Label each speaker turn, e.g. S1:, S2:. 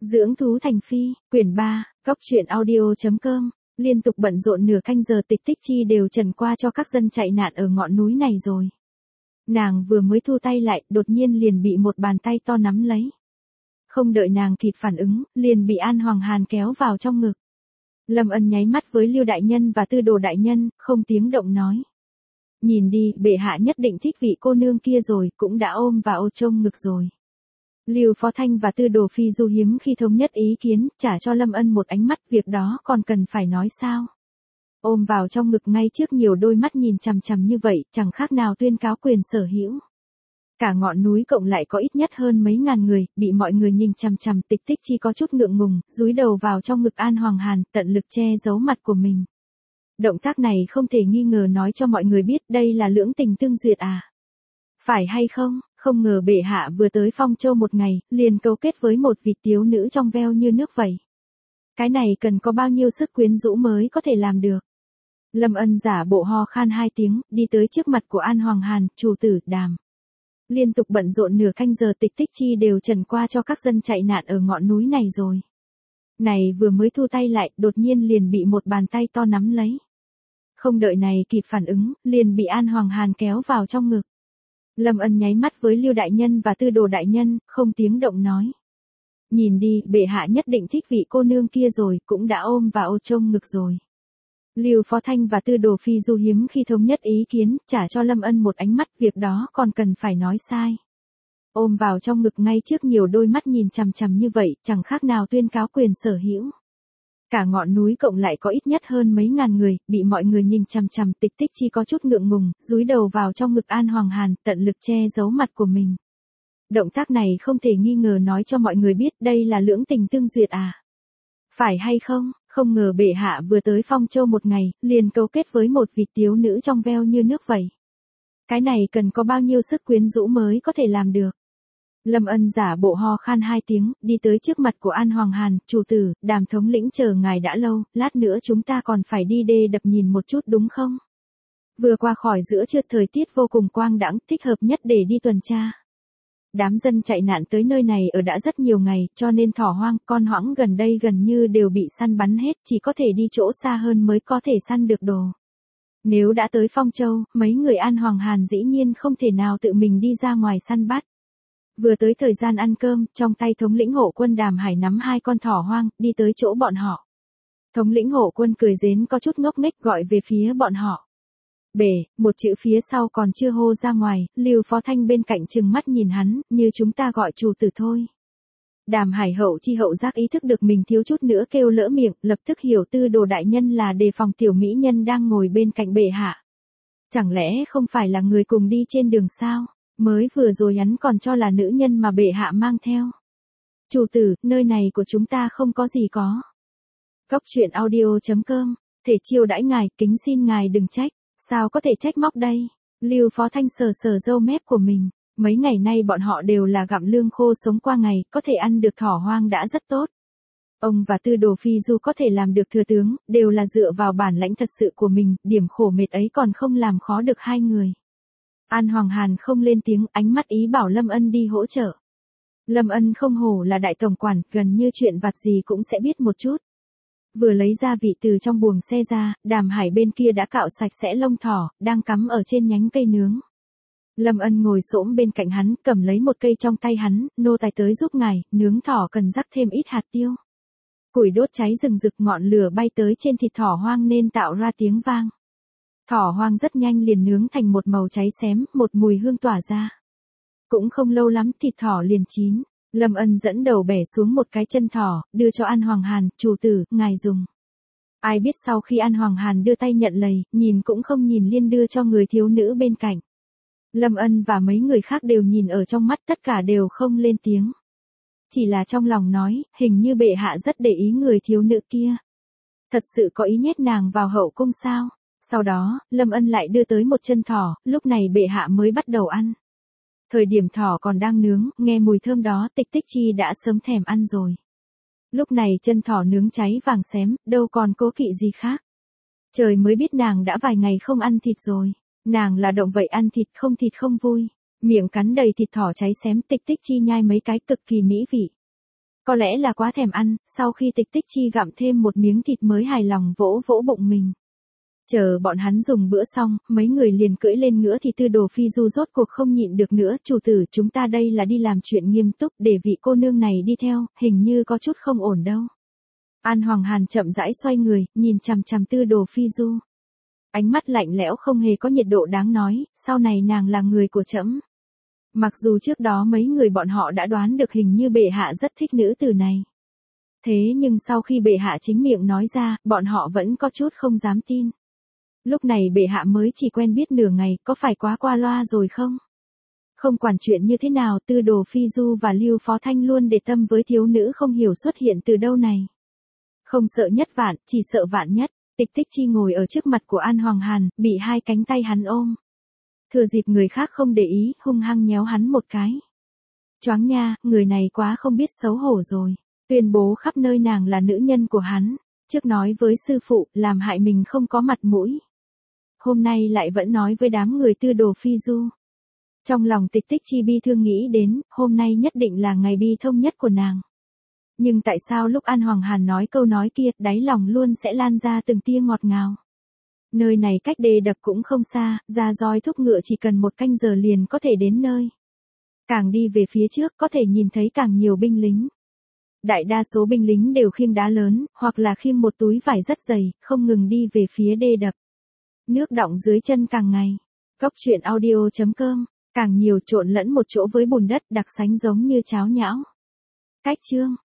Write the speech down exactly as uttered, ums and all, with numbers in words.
S1: Dưỡng thú thành phi, quyển ba, góc truyện audio.com, liên tục bận rộn nửa canh giờ Tịch Tích Chi đều trần qua cho các dân chạy nạn ở ngọn núi này rồi. Nàng vừa mới thu tay lại, đột nhiên liền bị một bàn tay to nắm lấy. Không đợi nàng kịp phản ứng, liền bị An Hoàng Hàn kéo vào trong ngực. Lâm Ân nháy mắt với Lưu Đại Nhân và Tư Đồ Đại Nhân, không tiếng động nói. Nhìn đi, bệ hạ nhất định thích vị cô nương kia rồi, cũng đã ôm và ô trong ngực rồi. Lưu Phó Thanh và Tư Đồ Phi Du hiếm khi thống nhất ý kiến, trả cho Lâm Ân một ánh mắt, việc đó còn cần phải nói sao. Ôm vào trong ngực ngay trước nhiều đôi mắt nhìn chằm chằm như vậy, chẳng khác nào tuyên cáo quyền sở hữu. Cả ngọn núi cộng lại có ít nhất hơn mấy ngàn người, bị mọi người nhìn chằm chằm. Tịch Tích Chi có chút ngượng ngùng, dúi đầu vào trong ngực An Hoàng Hàn, tận lực che giấu mặt của mình. Động tác này không thể nghi ngờ nói cho mọi người biết đây là lưỡng tình tương duyệt à. Phải hay không, không ngờ bệ hạ vừa tới Phong Châu một ngày, liền cấu kết với một vị thiếu nữ trong veo như nước vậy. Cái này cần có bao nhiêu sức quyến rũ mới có thể làm được. Lâm Ân giả bộ ho khan hai tiếng, đi tới trước mặt của An Hoàng Hàn, chủ tử, đàm. Liên tục bận rộn nửa canh giờ Tịch Tích Chi đều trần qua cho các dân chạy nạn ở ngọn núi này rồi. Này vừa mới thu tay lại, đột nhiên liền bị một bàn tay to nắm lấy. Không đợi này kịp phản ứng, liền bị An Hoàng Hàn kéo vào trong ngực. Lâm Ân nháy mắt với Lưu Đại Nhân và Tư Đồ Đại Nhân, không tiếng động nói. Nhìn đi, bệ hạ nhất định thích vị cô nương kia rồi, cũng đã ôm và ô trong ngực rồi. Lưu Phó Thanh và Tư Đồ Phi Du hiếm khi thống nhất ý kiến, trả cho Lâm Ân một ánh mắt, việc đó còn cần phải nói sai. Ôm vào trong ngực ngay trước nhiều đôi mắt nhìn chằm chằm như vậy, chẳng khác nào tuyên cáo quyền sở hữu. Cả ngọn núi cộng lại có ít nhất hơn mấy ngàn người, bị mọi người nhìn chằm chằm. Tịch Tích Chi có chút ngượng ngùng, dúi đầu vào trong ngực An Hoàng Hàn, tận lực che giấu mặt của mình. Động tác này không thể nghi ngờ nói cho mọi người biết đây là lưỡng tình tương duyệt à. Phải hay không, không ngờ bệ hạ vừa tới Phong Châu một ngày, liền cấu kết với một vị thiếu nữ trong veo như nước vậy. Cái này cần có bao nhiêu sức quyến rũ mới có thể làm được. Lâm Ân giả bộ ho khan hai tiếng, đi tới trước mặt của An Hoàng Hàn, chủ tử, Đàm thống lĩnh chờ ngài đã lâu, lát nữa chúng ta còn phải đi đê đập nhìn một chút đúng không? Vừa qua khỏi giữa trưa thời tiết vô cùng quang đãng, thích hợp nhất để đi tuần tra. Đám dân chạy nạn tới nơi này ở đã rất nhiều ngày, cho nên thỏ hoang, con hoãng gần đây gần như đều bị săn bắn hết, chỉ có thể đi chỗ xa hơn mới có thể săn được đồ. Nếu đã tới Phong Châu, mấy người An Hoàng Hàn dĩ nhiên không thể nào tự mình đi ra ngoài săn bắt. Vừa tới thời gian ăn cơm, trong tay thống lĩnh hộ quân Đàm Hải nắm hai con thỏ hoang, đi tới chỗ bọn họ. Thống lĩnh hộ quân cười rến có chút ngốc nghếch gọi về phía bọn họ. Bể, một chữ phía sau còn chưa hô ra ngoài, Lưu Phó Thanh bên cạnh trừng mắt nhìn hắn, như chúng ta gọi chủ tử thôi. Đàm Hải hậu chi hậu giác ý thức được mình thiếu chút nữa kêu lỡ miệng, lập tức hiểu Tư Đồ Đại Nhân là đề phòng tiểu mỹ nhân đang ngồi bên cạnh bệ hạ. Chẳng lẽ không phải là người cùng đi trên đường sao? Mới vừa rồi hắn còn cho là nữ nhân mà bệ hạ mang theo. Chủ tử, nơi này của chúng ta không có gì có. Góc truyện audio.com, thể chiêu đãi ngài, kính xin ngài đừng trách. Sao có thể trách móc đây? Lưu Phó Thanh sờ sờ râu mép của mình. Mấy ngày nay bọn họ đều là gặm lương khô sống qua ngày, có thể ăn được thỏ hoang đã rất tốt. Ông và Tư Đồ Phi Du có thể làm được thừa tướng, đều là dựa vào bản lãnh thật sự của mình, điểm khổ mệt ấy còn không làm khó được hai người. An Hoàng Hàn không lên tiếng, ánh mắt ý bảo Lâm Ân đi hỗ trợ. Lâm Ân không hổ là đại tổng quản, gần như chuyện vặt gì cũng sẽ biết một chút. Vừa lấy gia vị từ trong buồng xe ra, Đàm Hải bên kia đã cạo sạch sẽ lông thỏ, đang cắm ở trên nhánh cây nướng. Lâm Ân ngồi xổm bên cạnh hắn, cầm lấy một cây trong tay hắn, nô tài tới giúp ngài, nướng thỏ cần rắc thêm ít hạt tiêu. Củi đốt cháy rừng rực, ngọn lửa bay tới trên thịt thỏ hoang nên tạo ra tiếng vang. Thỏ hoang rất nhanh liền nướng thành một màu cháy xém, một mùi hương tỏa ra. Cũng không lâu lắm thịt thỏ liền chín. Lâm Ân dẫn đầu bẻ xuống một cái chân thỏ, đưa cho An Hoàng Hàn, chủ tử, ngài dùng. Ai biết sau khi An Hoàng Hàn đưa tay nhận lầy, nhìn cũng không nhìn liên đưa cho người thiếu nữ bên cạnh. Lâm Ân và mấy người khác đều nhìn ở trong mắt, tất cả đều không lên tiếng. Chỉ là trong lòng nói, hình như bệ hạ rất để ý người thiếu nữ kia. Thật sự có ý nhét nàng vào hậu cung sao? Sau đó, Lâm Ân lại đưa tới một chân thỏ, lúc này bệ hạ mới bắt đầu ăn. Thời điểm thỏ còn đang nướng, nghe mùi thơm đó Tịch Tích Chi đã sớm thèm ăn rồi. Lúc này chân thỏ nướng cháy vàng xém, đâu còn cố kỵ gì khác. Trời mới biết nàng đã vài ngày không ăn thịt rồi. Nàng là động vậy ăn thịt không thịt không vui. Miệng cắn đầy thịt thỏ cháy xém, Tịch Tích Chi nhai mấy cái cực kỳ mỹ vị. Có lẽ là quá thèm ăn, sau khi Tịch Tích Chi gặm thêm một miếng thịt mới hài lòng vỗ vỗ bụng mình. Chờ bọn hắn dùng bữa xong, mấy người liền cưỡi lên ngựa thì Tư Đồ Phi Du rốt cuộc không nhịn được nữa. Chủ tử, chúng ta đây là đi làm chuyện nghiêm túc, để vị cô nương này đi theo, hình như có chút không ổn đâu. An Hoàng Hàn chậm rãi xoay người, nhìn chằm chằm Tư Đồ Phi Du. Ánh mắt lạnh lẽo không hề có nhiệt độ đáng nói, sau này nàng là người của trẫm. Mặc dù trước đó mấy người bọn họ đã đoán được hình như bệ hạ rất thích nữ tử này. Thế nhưng sau khi bệ hạ chính miệng nói ra, bọn họ vẫn có chút không dám tin. Lúc này bệ hạ mới chỉ quen biết nửa ngày, có phải quá qua loa rồi không? Không quản chuyện như thế nào, Tư Đồ Phi Du và Lưu Phó Thanh luôn để tâm với thiếu nữ không hiểu xuất hiện từ đâu này. Không sợ nhất vạn, chỉ sợ vạn nhất. Tịch Tích Chi ngồi ở trước mặt của An Hoàng Hàn, bị hai cánh tay hắn ôm. Thừa dịp người khác không để ý, hung hăng nhéo hắn một cái. Choáng nha, người này quá không biết xấu hổ rồi. Tuyên bố khắp nơi nàng là nữ nhân của hắn. Trước nói với sư phụ, làm hại mình không có mặt mũi. Hôm nay lại vẫn nói với đám người Tư Đồ Phi Du. Trong lòng Tịch Tích Chi bi thương nghĩ đến, hôm nay nhất định là ngày bi thông nhất của nàng. Nhưng tại sao lúc An Hoàng Hàn nói câu nói kia, đáy lòng luôn sẽ lan ra từng tia ngọt ngào. Nơi này cách đê đập cũng không xa, ra roi thúc ngựa chỉ cần một canh giờ liền có thể đến nơi. Càng đi về phía trước có thể nhìn thấy càng nhiều binh lính. Đại đa số binh lính đều khiêng đá lớn, hoặc là khiêng một túi vải rất dày, không ngừng đi về phía đê đập. Nước đọng dưới chân càng ngày. Cốc truyện audio chấm com, càng nhiều trộn lẫn một chỗ với bùn đất đặc sánh giống như cháo nhão. Cách chương